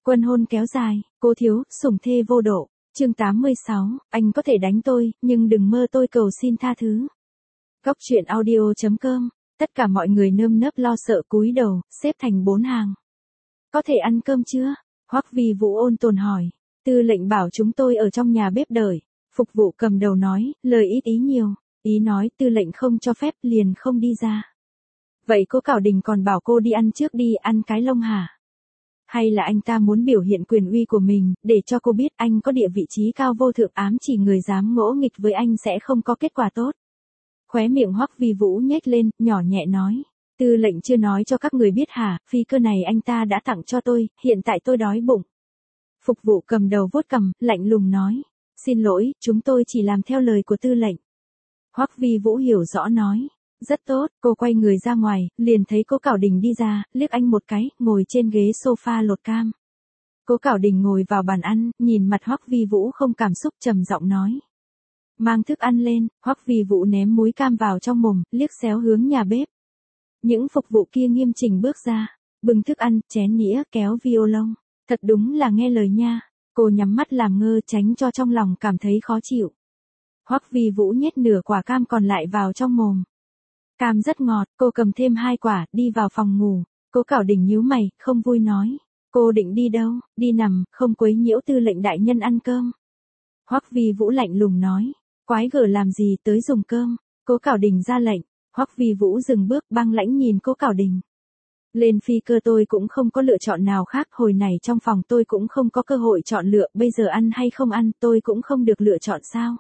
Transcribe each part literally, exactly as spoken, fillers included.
Quân hôn kéo dài, cố thiếu, sủng thê vô độ. Chương tám mươi sáu, anh có thể đánh tôi, nhưng đừng mơ tôi cầu xin tha thứ. Góc truyện audio chấm com, tất cả mọi người nơm nớp lo sợ cúi đầu, xếp thành bốn hàng. Có thể ăn cơm chưa? Hoắc Vi Vũ ôn tồn hỏi. Tư lệnh bảo chúng tôi ở trong nhà bếp đợi. Phục vụ cầm đầu nói, lời ít ý nhiều. Ý nói tư lệnh không cho phép liền không đi ra. Vậy cô Cảo Đình còn bảo cô đi ăn trước đi, ăn cái lông hả? Hay là anh ta muốn biểu hiện quyền uy của mình, để cho cô biết anh có địa vị trí cao vô thượng, ám chỉ người dám ngỗ nghịch với anh sẽ không có kết quả tốt. Khóe miệng Hoắc Vi Vũ nhếch lên, nhỏ nhẹ nói. Tư lệnh chưa nói cho các người biết hả, phi cơ này anh ta đã tặng cho tôi, hiện tại tôi đói bụng. Phục vụ cầm đầu vuốt cằm, lạnh lùng nói. Xin lỗi, chúng tôi chỉ làm theo lời của tư lệnh. Hoắc Vi Vũ hiểu rõ nói. Rất tốt, cô quay người ra ngoài, liền thấy cô Cảo Đình đi ra, liếc anh một cái, ngồi trên ghế sofa lột cam. Cô Cảo Đình ngồi vào bàn ăn, nhìn mặt Hoắc Vi Vũ không cảm xúc, trầm giọng nói. Mang thức ăn lên. Hoắc Vi Vũ ném múi cam vào trong mồm, liếc xéo hướng nhà bếp. Những phục vụ kia nghiêm chỉnh bước ra, bưng thức ăn, chén nĩa, kéo violon. Thật đúng là nghe lời nha. Cô nhắm mắt làm ngơ tránh cho trong lòng cảm thấy khó chịu. Hoắc Vi Vũ nhét nửa quả cam còn lại vào trong mồm. Cam rất ngọt, cô cầm thêm hai quả, đi vào phòng ngủ. Cô Cảo Đình nhíu mày, không vui nói. Cô định đi đâu? Đi nằm, không quấy nhiễu tư lệnh đại nhân ăn cơm. Hoắc Vi Vũ lạnh lùng nói. Quái gở làm gì, tới dùng cơm. Cô Cảo Đình ra lệnh. Hoắc Vi Vũ dừng bước, băng lãnh nhìn cô Cảo Đình. Lên phi cơ tôi cũng không có lựa chọn nào khác, hồi này trong phòng tôi cũng không có cơ hội chọn lựa, bây giờ ăn hay không ăn tôi cũng không được lựa chọn sao?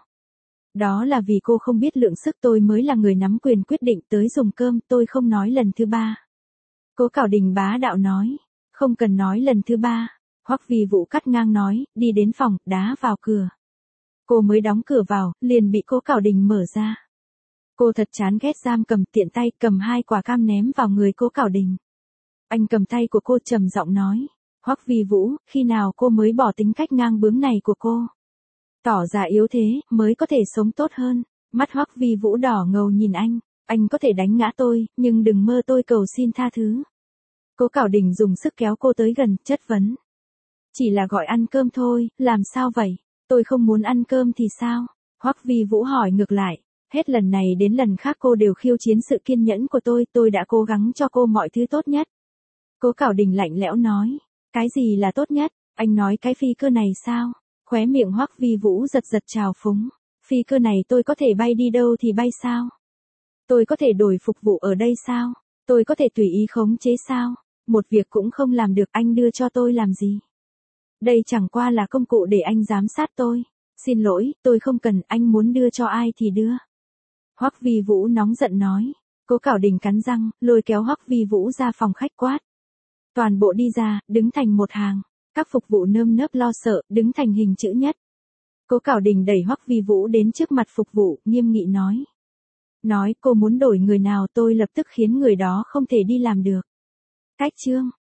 Đó là vì cô không biết lượng sức, tôi mới là người nắm quyền quyết định, tới dùng cơm, tôi không nói lần thứ ba. Cố Cảo Đình bá đạo nói, không cần nói lần thứ ba. Hoắc Vi Vũ cắt ngang nói, đi đến phòng, đá vào cửa. Cô mới đóng cửa vào, liền bị Cố Cảo Đình mở ra. Cô thật chán ghét giam cầm, tiện tay cầm hai quả cam ném vào người Cố Cảo Đình. Anh cầm tay của cô trầm giọng nói, Hoắc Vi Vũ, khi nào cô mới bỏ tính cách ngang bướng này của cô? Tỏ ra yếu thế, mới có thể sống tốt hơn. Mắt Hoắc Vi Vũ đỏ ngầu nhìn anh, anh có thể đánh ngã tôi, nhưng đừng mơ tôi cầu xin tha thứ. Cố Cảo Đình dùng sức kéo cô tới gần, chất vấn. Chỉ là gọi ăn cơm thôi, làm sao vậy? Tôi không muốn ăn cơm thì sao? Hoắc Vi Vũ hỏi ngược lại, hết lần này đến lần khác cô đều khiêu chiến sự kiên nhẫn của tôi, tôi đã cố gắng cho cô mọi thứ tốt nhất. Cố Cảo Đình lạnh lẽo nói, cái gì là tốt nhất? Anh nói cái phi cơ này sao? Khóe miệng Hoắc Vi Vũ giật giật trào phúng. Phi cơ này tôi có thể bay đi đâu thì bay sao? Tôi có thể đổi phục vụ ở đây sao? Tôi có thể tùy ý khống chế sao? Một việc cũng không làm được, anh đưa cho tôi làm gì? Đây chẳng qua là công cụ để anh giám sát tôi. Xin lỗi, tôi không cần, anh muốn đưa cho ai thì đưa. Hoắc Vi Vũ nóng giận nói. Cố Cảo Đình cắn răng, lôi kéo Hoắc Vi Vũ ra phòng khách quát. Toàn bộ đi ra, đứng thành một hàng. Các phục vụ nơm nớp lo sợ, đứng thành hình chữ nhất. Cố Cảo Đình đẩy Hoắc Vi Vũ đến trước mặt phục vụ, nghiêm nghị nói. Nói cô muốn đổi người nào tôi lập tức khiến người đó không thể đi làm được. Cách chương.